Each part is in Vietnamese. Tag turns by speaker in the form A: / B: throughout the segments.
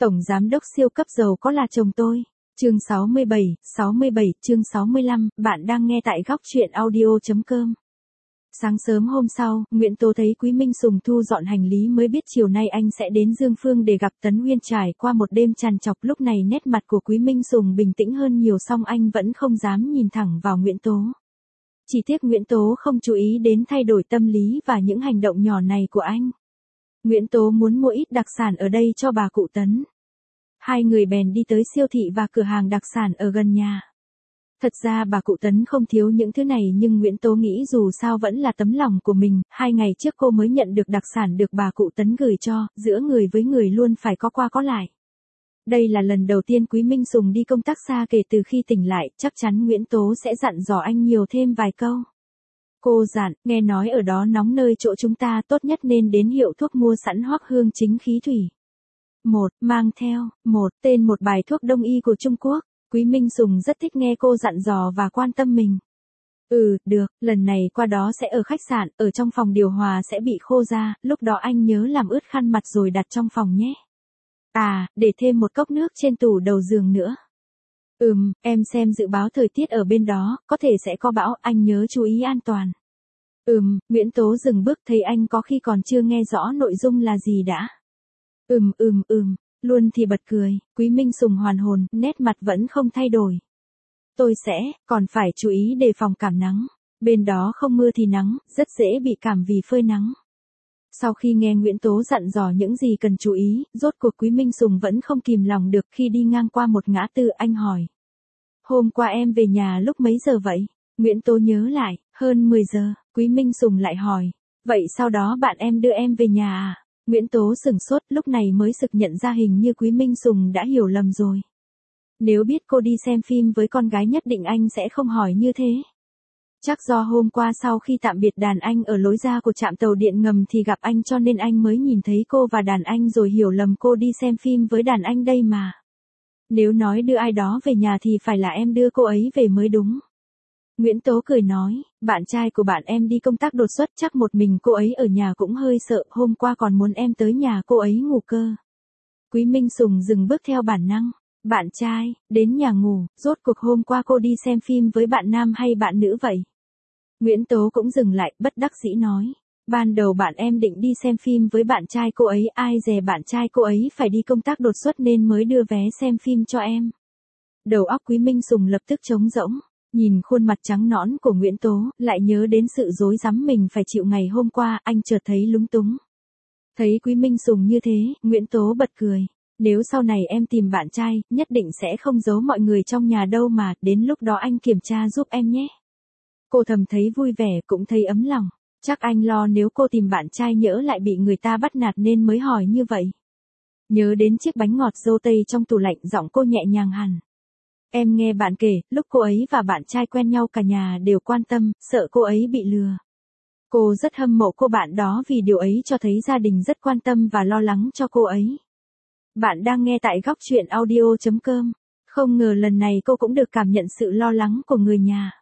A: Tổng giám đốc siêu cấp giàu có là chồng tôi. Chương 67, chương 65, bạn đang nghe tại góc truyện audio.com. Sáng sớm hôm sau, Nguyễn Tố thấy Quý Minh Sùng thu dọn hành lý mới biết chiều nay anh sẽ đến Dương Phương để gặp Tấn Uyên. Trải qua một đêm trằn trọc, lúc này nét mặt của Quý Minh Sùng bình tĩnh hơn nhiều, song anh vẫn không dám nhìn thẳng vào Nguyễn Tố. Chỉ tiếc Nguyễn Tố không chú ý đến thay đổi tâm lý và những hành động nhỏ này của anh. Nguyễn Tố muốn mua ít đặc sản ở đây cho bà cụ Tấn. Hai người bèn đi tới siêu thị và cửa hàng đặc sản ở gần nhà. Thật ra bà cụ Tấn không thiếu những thứ này, nhưng Nguyễn Tố nghĩ dù sao vẫn là tấm lòng của mình. 2 ngày trước cô mới nhận được đặc sản được bà cụ Tấn gửi cho, giữa người với người luôn phải có qua có lại. Đây là lần đầu tiên Quý Minh Sùng đi công tác xa kể từ khi tỉnh lại, chắc chắn Nguyễn Tố sẽ dặn dò anh nhiều thêm vài câu. Cô dặn, nghe nói ở đó nóng nơi chỗ chúng ta, tốt nhất nên đến hiệu thuốc mua sẵn Hoắc Hương Chính Khí Thủy. Mang theo, tên một bài thuốc đông y của Trung Quốc. Quý Minh Sùng rất thích nghe cô dặn dò và quan tâm mình. Được, lần này qua đó sẽ ở khách sạn, ở trong phòng điều hòa sẽ bị khô ra, lúc đó anh nhớ làm ướt khăn mặt rồi đặt trong phòng nhé. Để thêm một cốc nước trên tủ đầu giường nữa. Em xem dự báo thời tiết ở bên đó, có thể sẽ có bão, anh nhớ chú ý an toàn. Nguyễn Tố dừng bước, thấy anh có khi còn chưa nghe rõ nội dung là gì đã. Luôn thì bật cười. Quý Minh Sùng hoàn hồn, nét mặt vẫn không thay đổi. Tôi sẽ, còn phải chú ý đề phòng cảm nắng. Bên đó không mưa thì nắng, rất dễ bị cảm vì phơi nắng. Sau khi nghe Nguyễn Tố dặn dò những gì cần chú ý, rốt cuộc Quý Minh Sùng vẫn không kìm lòng được. Khi đi ngang qua một ngã tư, anh hỏi. Hôm qua em về nhà lúc mấy giờ vậy? Nguyễn Tố nhớ lại, hơn 10 giờ. Quý Minh Sùng lại hỏi. Vậy sau đó bạn em đưa em về nhà à? Nguyễn Tố sửng sốt, lúc này mới sực nhận ra hình như Quý Minh Sùng đã hiểu lầm rồi. Nếu biết cô đi xem phim với con gái nhất định anh sẽ không hỏi như thế. Chắc do hôm qua sau khi tạm biệt đàn anh ở lối ra của trạm tàu điện ngầm thì gặp anh, cho nên anh mới nhìn thấy cô và đàn anh rồi hiểu lầm cô đi xem phim với đàn anh đây mà. Nếu nói đưa ai đó về nhà thì phải là em đưa cô ấy về mới đúng. Nguyễn Tố cười nói, bạn trai của bạn em đi công tác đột xuất, chắc một mình cô ấy ở nhà cũng hơi sợ, hôm qua còn muốn em tới nhà cô ấy ngủ cơ. Quý Minh Sùng dừng bước theo bản năng. Bạn trai, đến nhà ngủ, rốt cuộc hôm qua cô đi xem phim với bạn nam hay bạn nữ vậy? Nguyễn Tố cũng dừng lại, bất đắc dĩ nói. Ban đầu bạn em định đi xem phim với bạn trai cô ấy, ai dè bạn trai cô ấy phải đi công tác đột xuất nên mới đưa vé xem phim cho em. Đầu óc Quý Minh Sùng lập tức trống rỗng. Nhìn khuôn mặt trắng nõn của Nguyễn Tố, lại nhớ đến sự rối rắm mình phải chịu ngày hôm qua, anh chợt thấy lúng túng. Thấy Quý Minh Sùng như thế, Nguyễn Tố bật cười. Nếu sau này em tìm bạn trai, nhất định sẽ không giấu mọi người trong nhà đâu mà, đến lúc đó anh kiểm tra giúp em nhé. Cô thầm thấy vui vẻ, cũng thấy ấm lòng. Chắc anh lo nếu cô tìm bạn trai nhỡ lại bị người ta bắt nạt nên mới hỏi như vậy. Nhớ đến chiếc bánh ngọt dâu tây trong tủ lạnh, giọng cô nhẹ nhàng hẳn. Em nghe bạn kể, lúc cô ấy và bạn trai quen nhau cả nhà đều quan tâm, sợ cô ấy bị lừa. Cô rất hâm mộ cô bạn đó vì điều ấy cho thấy gia đình rất quan tâm và lo lắng cho cô ấy. Bạn đang nghe tại góc truyện audio.com. Không ngờ lần này cô cũng được cảm nhận sự lo lắng của người nhà.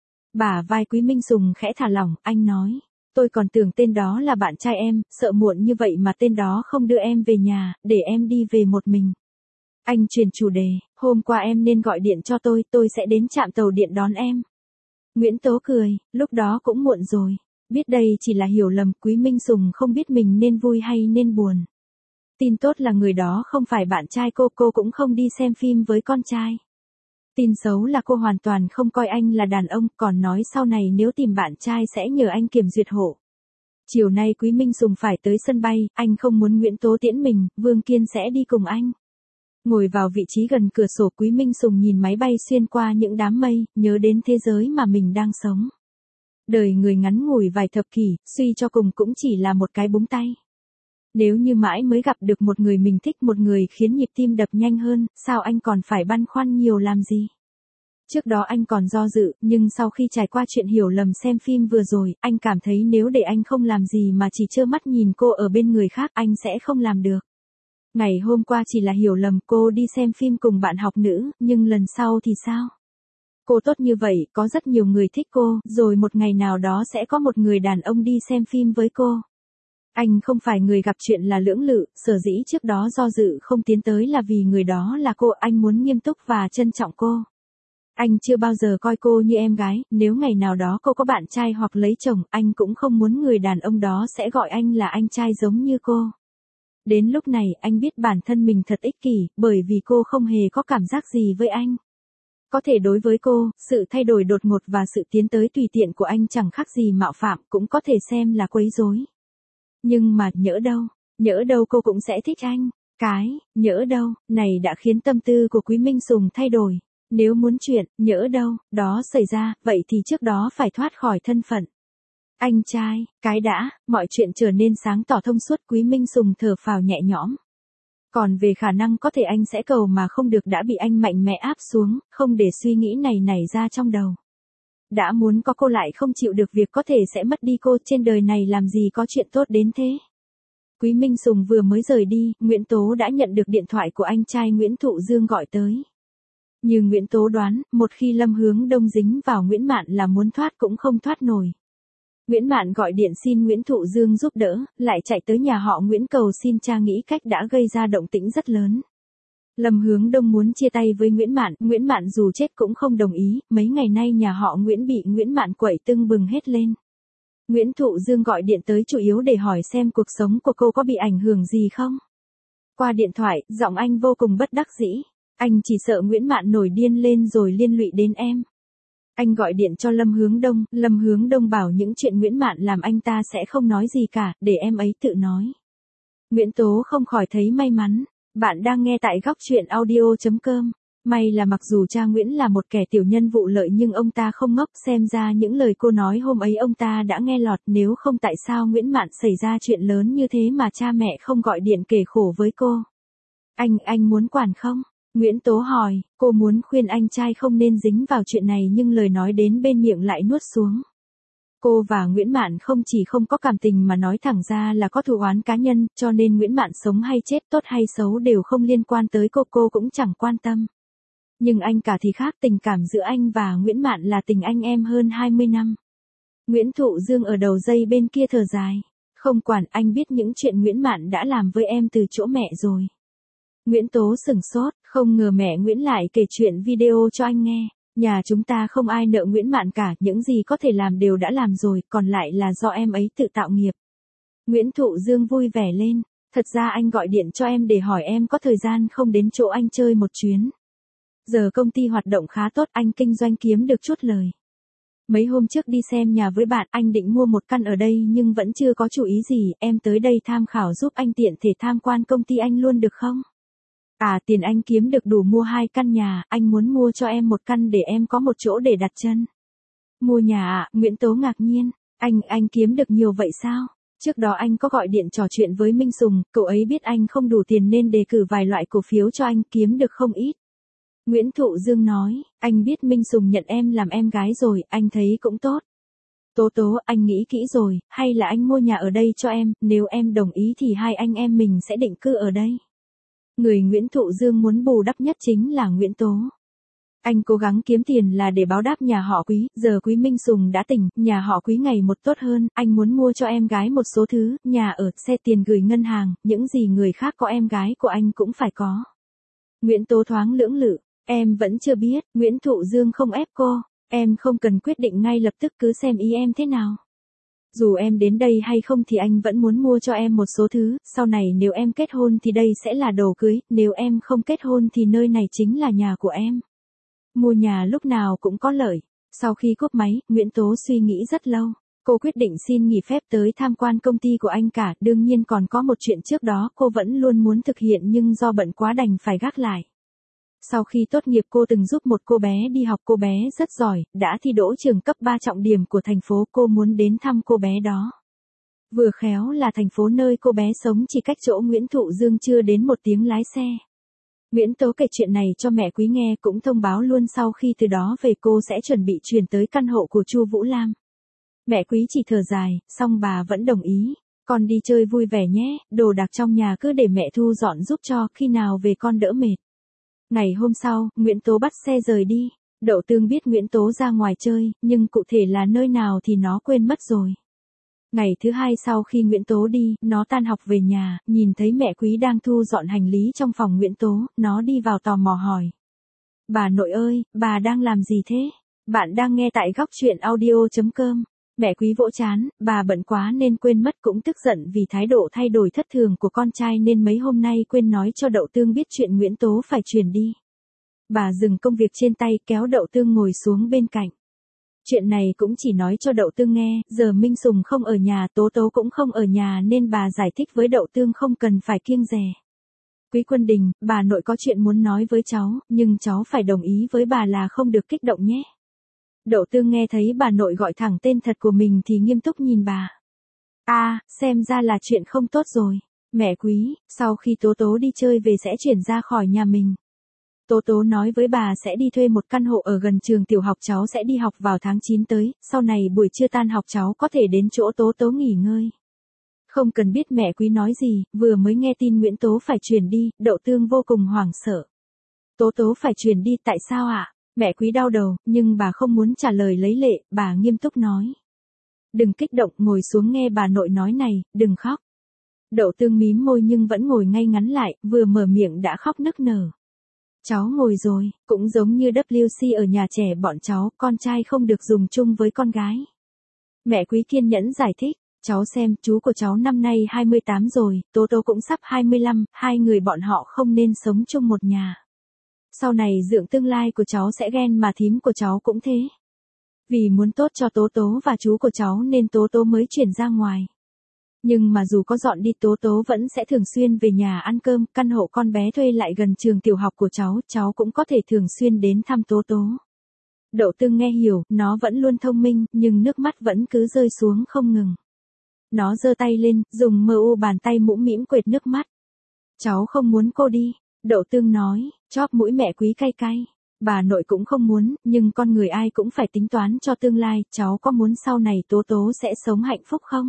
A: Bả vai Quý Minh Sùng khẽ thả lỏng, anh nói. Tôi còn tưởng tên đó là bạn trai em, sợ muộn như vậy mà tên đó không đưa em về nhà, để em đi về một mình. Anh chuyển chủ đề, hôm qua em nên gọi điện cho tôi sẽ đến trạm tàu điện đón em. Nguyễn Tố cười, lúc đó cũng muộn rồi. Biết đây chỉ là hiểu lầm, Quý Minh Sùng không biết mình nên vui hay nên buồn. Tin tốt là người đó không phải bạn trai cô cũng không đi xem phim với con trai. Tin xấu là cô hoàn toàn không coi anh là đàn ông, còn nói sau này nếu tìm bạn trai sẽ nhờ anh kiểm duyệt hộ. Chiều nay Quý Minh Sùng phải tới sân bay, anh không muốn Nguyễn Tố tiễn mình, Vương Kiên sẽ đi cùng anh. Ngồi vào vị trí gần cửa sổ, Quý Minh Sùng nhìn máy bay xuyên qua những đám mây, nhớ đến thế giới mà mình đang sống. Đời người ngắn ngủi vài thập kỷ, suy cho cùng cũng chỉ là một cái búng tay. Nếu như mãi mới gặp được một người mình thích, một người khiến nhịp tim đập nhanh hơn, sao anh còn phải băn khoăn nhiều làm gì? Trước đó anh còn do dự, nhưng sau khi trải qua chuyện hiểu lầm xem phim vừa rồi, anh cảm thấy nếu để anh không làm gì mà chỉ trơ mắt nhìn cô ở bên người khác, anh sẽ không làm được. Ngày hôm qua chỉ là hiểu lầm, cô đi xem phim cùng bạn học nữ, nhưng lần sau thì sao? Cô tốt như vậy, có rất nhiều người thích cô, rồi một ngày nào đó sẽ có một người đàn ông đi xem phim với cô. Anh không phải người gặp chuyện là lưỡng lự, sở dĩ trước đó do dự không tiến tới là vì người đó là cô, anh muốn nghiêm túc và trân trọng cô. Anh chưa bao giờ coi cô như em gái, nếu ngày nào đó cô có bạn trai hoặc lấy chồng, anh cũng không muốn người đàn ông đó sẽ gọi anh là anh trai giống như cô. Đến lúc này anh biết bản thân mình thật ích kỷ, bởi vì cô không hề có cảm giác gì với anh. Có thể đối với cô, sự thay đổi đột ngột và sự tiến tới tùy tiện của anh chẳng khác gì mạo phạm, cũng có thể xem là quấy rối. Nhưng mà, nhỡ đâu cô cũng sẽ thích anh. Nhỡ đâu, này đã khiến tâm tư của Quý Minh Sùng thay đổi. Nếu muốn chuyện, nhỡ đâu, đó xảy ra, vậy thì trước đó phải thoát khỏi thân phận anh trai, mọi chuyện trở nên sáng tỏ thông suốt. Quý Minh Sùng thở phào nhẹ nhõm. Còn về khả năng có thể anh sẽ cầu mà không được đã bị anh mạnh mẽ áp xuống, không để suy nghĩ này nảy ra trong đầu. Đã muốn có cô lại không chịu được việc có thể sẽ mất đi cô, trên đời này làm gì có chuyện tốt đến thế. Quý Minh Sùng vừa mới rời đi, Nguyễn Tố đã nhận được điện thoại của anh trai Nguyễn Thụ Dương gọi tới. Như Nguyễn Tố đoán, một khi Lâm Hướng Đông dính vào Nguyễn Mạn là muốn thoát cũng không thoát nổi. Nguyễn Mạn gọi điện xin Nguyễn Thụ Dương giúp đỡ, lại chạy tới nhà họ Nguyễn cầu xin cha, nghĩ cách đã gây ra động tĩnh rất lớn. Lâm Hướng Đông muốn chia tay với Nguyễn Mạn dù chết cũng không đồng ý, mấy ngày nay nhà họ Nguyễn bị Nguyễn Mạn quậy tưng bừng hết lên. Nguyễn Thụ Dương gọi điện tới chủ yếu để hỏi xem cuộc sống của cô có bị ảnh hưởng gì không. Qua điện thoại, giọng anh vô cùng bất đắc dĩ. Anh chỉ sợ Nguyễn Mạn nổi điên lên rồi liên lụy đến em. Anh gọi điện cho Lâm Hướng Đông bảo những chuyện Nguyễn Mạn làm anh ta sẽ không nói gì cả, để em ấy tự nói. Nguyễn Tố không khỏi thấy may mắn. Bạn đang nghe tại góc truyện audio.com. May là mặc dù cha Nguyễn là một kẻ tiểu nhân vụ lợi nhưng ông ta không ngốc, xem ra những lời cô nói hôm ấy ông ta đã nghe lọt, nếu không tại sao Nguyễn Mạn xảy ra chuyện lớn như thế mà cha mẹ không gọi điện kể khổ với cô. Anh muốn quản không? Nguyễn Tố hỏi, cô muốn khuyên anh trai không nên dính vào chuyện này nhưng lời nói đến bên miệng lại nuốt xuống. Cô và Nguyễn Mạn không chỉ không có cảm tình mà nói thẳng ra là có thù oán cá nhân, cho nên Nguyễn Mạn sống hay chết, tốt hay xấu đều không liên quan tới cô cũng chẳng quan tâm. Nhưng anh cả thì khác, tình cảm giữa anh và Nguyễn Mạn là tình anh em hơn 20 năm. Nguyễn Thụ Dương ở đầu dây bên kia thở dài. Không quản, anh biết những chuyện Nguyễn Mạn đã làm với em từ chỗ mẹ rồi. Nguyễn Tố sửng sốt, không ngờ mẹ Nguyễn lại kể chuyện video cho anh nghe. Nhà chúng ta không ai nợ Nguyễn Mạn cả, những gì có thể làm đều đã làm rồi, còn lại là do em ấy tự tạo nghiệp. Nguyễn Thụ Dương vui vẻ lên, thật ra anh gọi điện cho em để hỏi em có thời gian không đến chỗ anh chơi một chuyến. Giờ công ty hoạt động khá tốt, anh kinh doanh kiếm được chút lời. Mấy hôm trước đi xem nhà với bạn, anh định mua một căn ở đây nhưng vẫn chưa có chủ ý gì, em tới đây tham khảo giúp anh tiện thể tham quan công ty anh luôn được không? Tiền anh kiếm được đủ mua 2 căn nhà, anh muốn mua cho em một căn để em có một chỗ để đặt chân. Mua nhà à? Nguyễn Tố ngạc nhiên, anh kiếm được nhiều vậy sao? Trước đó anh có gọi điện trò chuyện với Minh Sùng, cậu ấy biết anh không đủ tiền nên đề cử vài loại cổ phiếu cho anh, kiếm được không ít. Nguyễn Thụ Dương nói, anh biết Minh Sùng nhận em làm em gái rồi, anh thấy cũng tốt. Tố, anh nghĩ kỹ rồi, hay là anh mua nhà ở đây cho em, nếu em đồng ý thì hai anh em mình sẽ định cư ở đây. Người Nguyễn Thụ Dương muốn bù đắp nhất chính là Nguyễn Tố. Anh cố gắng kiếm tiền là để báo đáp nhà họ Quý, giờ Quý Minh Sùng đã tỉnh, nhà họ Quý ngày một tốt hơn, anh muốn mua cho em gái một số thứ, nhà ở, xe, tiền gửi ngân hàng, những gì người khác có em gái của anh cũng phải có. Nguyễn Tố thoáng lưỡng lự, em vẫn chưa biết, Nguyễn Thụ Dương không ép cô, em không cần quyết định ngay lập tức, cứ xem ý em thế nào. Dù em đến đây hay không thì anh vẫn muốn mua cho em một số thứ, sau này nếu em kết hôn thì đây sẽ là đồ cưới, nếu em không kết hôn thì nơi này chính là nhà của em. Mua nhà lúc nào cũng có lợi. Sau khi cúp máy, Nguyễn Tố suy nghĩ rất lâu. Cô quyết định xin nghỉ phép tới tham quan công ty của anh cả, đương nhiên còn có một chuyện trước đó cô vẫn luôn muốn thực hiện nhưng do bận quá đành phải gác lại. Sau khi tốt nghiệp cô từng giúp một cô bé đi học, cô bé rất giỏi, đã thi đỗ trường cấp 3 trọng điểm của thành phố, cô muốn đến thăm cô bé đó. Vừa khéo là thành phố nơi cô bé sống chỉ cách chỗ Nguyễn Thụ Dương chưa đến 1 tiếng lái xe. Nguyễn Tố kể chuyện này cho mẹ Quý nghe, cũng thông báo luôn sau khi từ đó về cô sẽ chuẩn bị chuyển tới căn hộ của Chu Vũ Lam. Mẹ Quý chỉ thở dài, song bà vẫn đồng ý. Con đi chơi vui vẻ nhé, đồ đạc trong nhà cứ để mẹ thu dọn giúp cho, khi nào về con đỡ mệt. Ngày hôm sau, Nguyễn Tố bắt xe rời đi. Đậu Tương biết Nguyễn Tố ra ngoài chơi, nhưng cụ thể là nơi nào thì nó quên mất rồi. Ngày thứ hai sau khi Nguyễn Tố đi, nó tan học về nhà, nhìn thấy mẹ Quý đang thu dọn hành lý trong phòng Nguyễn Tố, nó đi vào tò mò hỏi. Bà nội ơi, bà đang làm gì thế? Bạn đang nghe tại góc truyện audio.com. Mẹ Quý vỗ trán, bà bận quá nên quên mất, cũng tức giận vì thái độ thay đổi thất thường của con trai nên mấy hôm nay quên nói cho Đậu Tương biết chuyện Nguyễn Tố phải chuyển đi. Bà dừng công việc trên tay, kéo Đậu Tương ngồi xuống bên cạnh. Chuyện này cũng chỉ nói cho Đậu Tương nghe, giờ Minh Sùng không ở nhà, Tố Tố cũng không ở nhà nên bà giải thích với Đậu Tương không cần phải kiêng dè. Quý Quân Đình, bà nội có chuyện muốn nói với cháu, nhưng cháu phải đồng ý với bà là không được kích động nhé. Đậu Tương nghe thấy bà nội gọi thẳng tên thật của mình thì nghiêm túc nhìn bà. Xem ra là chuyện không tốt rồi. Mẹ Quý, sau khi Tố Tố đi chơi về sẽ chuyển ra khỏi nhà mình. Tố Tố nói với bà sẽ đi thuê một căn hộ ở gần trường tiểu học, cháu sẽ đi học vào tháng 9 tới, sau này buổi trưa tan học cháu có thể đến chỗ Tố Tố nghỉ ngơi. Không cần biết mẹ Quý nói gì, vừa mới nghe tin Nguyễn Tố phải chuyển đi, Đậu Tương vô cùng hoảng sợ. Tố Tố phải chuyển đi, tại sao ạ? Mẹ Quý đau đầu, nhưng bà không muốn trả lời lấy lệ, bà nghiêm túc nói. Đừng kích động, ngồi xuống nghe bà nội nói này, đừng khóc. Đậu Tương mím môi nhưng vẫn ngồi ngay ngắn lại, vừa mở miệng đã khóc nức nở. Cháu ngồi rồi, cũng giống như WC ở nhà trẻ bọn cháu, con trai không được dùng chung với con gái. Mẹ Quý kiên nhẫn giải thích, cháu xem, chú của cháu năm nay 28 rồi, Tố Tố cũng sắp 25, hai người bọn họ không nên sống chung một nhà. Sau này dưỡng tương lai của cháu sẽ ghen mà thím của cháu cũng thế. Vì muốn tốt cho Tố Tố và chú của cháu nên Tố Tố mới chuyển ra ngoài. Nhưng mà dù có dọn đi Tố Tố vẫn sẽ thường xuyên về nhà ăn cơm, căn hộ con bé thuê lại gần trường tiểu học của cháu cũng có thể thường xuyên đến thăm Tố Tố. Đậu Tương nghe hiểu, nó vẫn luôn thông minh, nhưng nước mắt vẫn cứ rơi xuống không ngừng. Nó giơ tay lên, dùng bàn tay mũm mĩm quệt nước mắt. Cháu không muốn cô đi, Đậu Tương nói, chóp mũi mẹ Quý cay cay. Bà nội cũng không muốn, nhưng con người ai cũng phải tính toán cho tương lai, cháu có muốn sau này Tố Tố sẽ sống hạnh phúc không?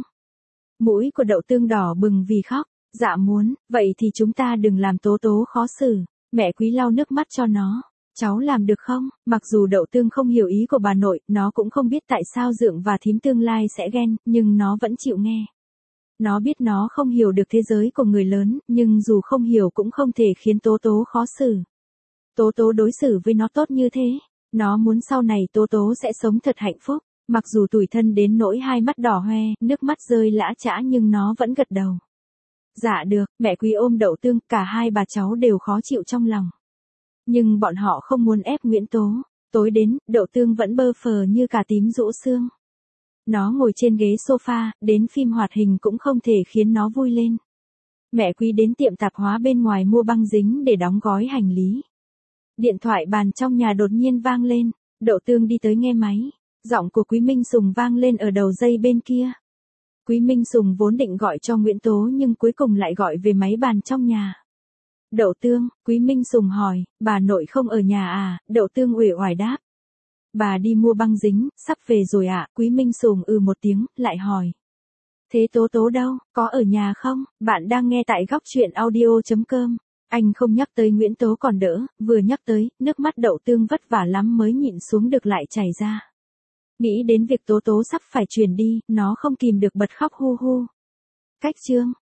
A: Mũi của Đậu Tương đỏ bừng vì khóc. Dạ muốn, vậy thì chúng ta đừng làm Tố Tố khó xử. Mẹ Quý lau nước mắt cho nó. Cháu làm được không? Mặc dù Đậu Tương không hiểu ý của bà nội, nó cũng không biết tại sao Dượng và thím tương lai sẽ ghen, nhưng nó vẫn chịu nghe. Nó biết nó không hiểu được thế giới của người lớn, nhưng dù không hiểu cũng không thể khiến Tố Tố khó xử. Tố Tố đối xử với nó tốt như thế. Nó muốn sau này Tố Tố sẽ sống thật hạnh phúc. Mặc dù tủi thân đến nỗi hai mắt đỏ hoe, nước mắt rơi lã chã nhưng nó vẫn gật đầu. Dạ được, mẹ Quý ôm Đậu Tương, cả hai bà cháu đều khó chịu trong lòng. Nhưng bọn họ không muốn ép Nguyễn Tố. Tối đến, Đậu Tương vẫn bơ phờ như cà tím rũ xương. Nó ngồi trên ghế sofa, đến phim hoạt hình cũng không thể khiến nó vui lên. Mẹ Quý đến tiệm tạp hóa bên ngoài mua băng dính để đóng gói hành lý. Điện thoại bàn trong nhà đột nhiên vang lên, Đậu Tương đi tới nghe máy. Giọng của Quý Minh Sùng vang lên ở đầu dây bên kia. Quý Minh Sùng vốn định gọi cho Nguyễn Tố nhưng cuối cùng lại gọi về máy bàn trong nhà. Đậu Tương, Quý Minh Sùng hỏi, bà nội không ở nhà à? Đậu Tương uể oải đáp. Bà đi mua băng dính, sắp về rồi ạ. Quý Minh Sùng một tiếng, lại hỏi. Thế Tố Tố đâu, có ở nhà không? Bạn đang nghe tại góc truyện audio.com. Anh không nhắc tới Nguyễn Tố còn đỡ, vừa nhắc tới, nước mắt Đậu Tương vất vả lắm mới nhịn xuống được lại chảy ra. Nghĩ đến việc Tố Tố sắp phải chuyển đi, nó không kìm được bật khóc hu hu. Cách chương.